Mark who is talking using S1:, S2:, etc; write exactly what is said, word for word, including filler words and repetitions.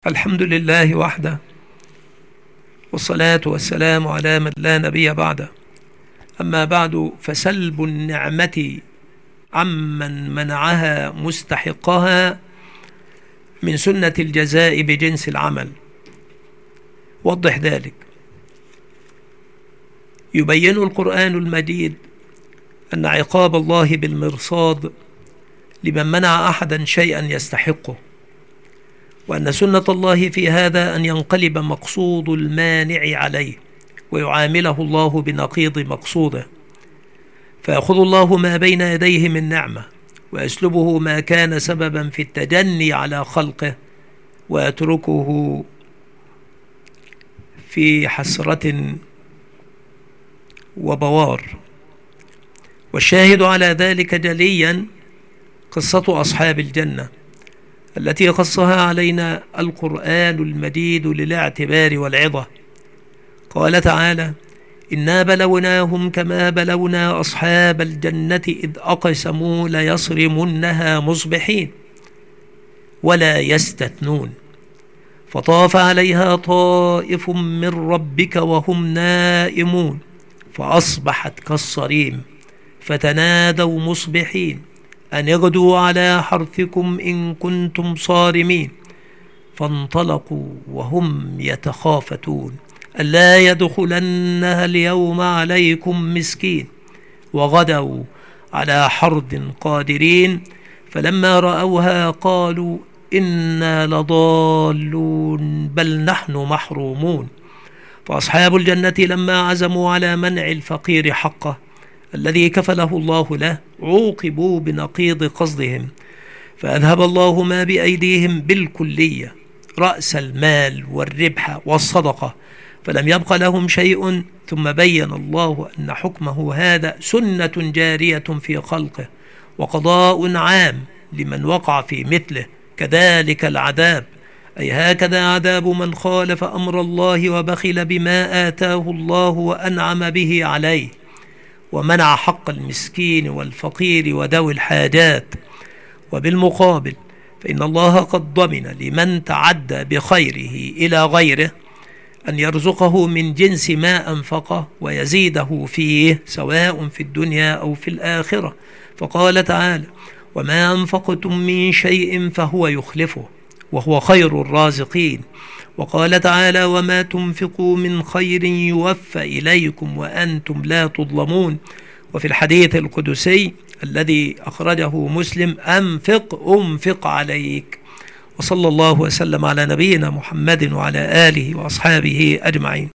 S1: الحمد لله وحده، والصلاة والسلام على من لا نبي بعده. أما بعد، فسلب النعمة عمن منعها مستحقها من سنة الجزاء بجنس العمل. وضح ذلك. يبين القرآن المجيد أن عقاب الله بالمرصاد لمن منع أحدا شيئا يستحقه، وأن سنة الله في هذا أن ينقلب مقصود المانع عليه ويعامله الله بنقيض مقصوده، فيأخذ الله ما بين يديه من نعمة ويسلبه ما كان سببا في التجني على خلقه ويتركه في حسرة وبوار. والشاهد على ذلك جليا قصة أصحاب الجنة التي قصها علينا القرآن المجيد للاعتبار والعظة. قال تعالى: إنا بلوناهم كما بلونا أصحاب الجنة إذ أقسموا ليصرمنها مصبحين ولا يستثنون فطاف عليها طائف من ربك وهم نائمون فأصبحت كالصريم فتنادوا مصبحين أن اغدوا على حرثكم إن كنتم صارمين فانطلقوا وهم يتخافتون ألا يدخلنها اليوم عليكم مسكين وغدوا على حرد قادرين فلما رأوها قالوا إنا لضالون بل نحن محرومون. فأصحاب الجنة لما عزموا على منع الفقير حقه الذي كفله الله له عوقبوا بنقيض قصدهم، فأذهب الله ما بأيديهم بالكلية، رأس المال والربح والصدقة، فلم يبق لهم شيء. ثم بين الله أن حكمه هذا سنة جارية في خلقه وقضاء عام لمن وقع في مثله، كذلك العذاب، أي هكذا عذاب من خالف أمر الله وبخل بما آتاه الله وأنعم به عليه ومنع حق المسكين والفقير وذوي الحاجات. وبالمقابل فإن الله قد ضمن لمن تعدى بخيره إلى غيره أن يرزقه من جنس ما أنفقه ويزيده فيه سواء في الدنيا أو في الآخرة. فقال تعالى: وما أنفقتم من شيء فهو يخلفه وهو خير الرازقين. وقال تعالى: وما تنفقوا من خير يوفى إليكم وأنتم لا تظلمون. وفي الحديث القدسي الذي أخرجه مسلم: أنفق أنفق عليك. وصلى الله وسلم على نبينا محمد وعلى آله وأصحابه أجمعين.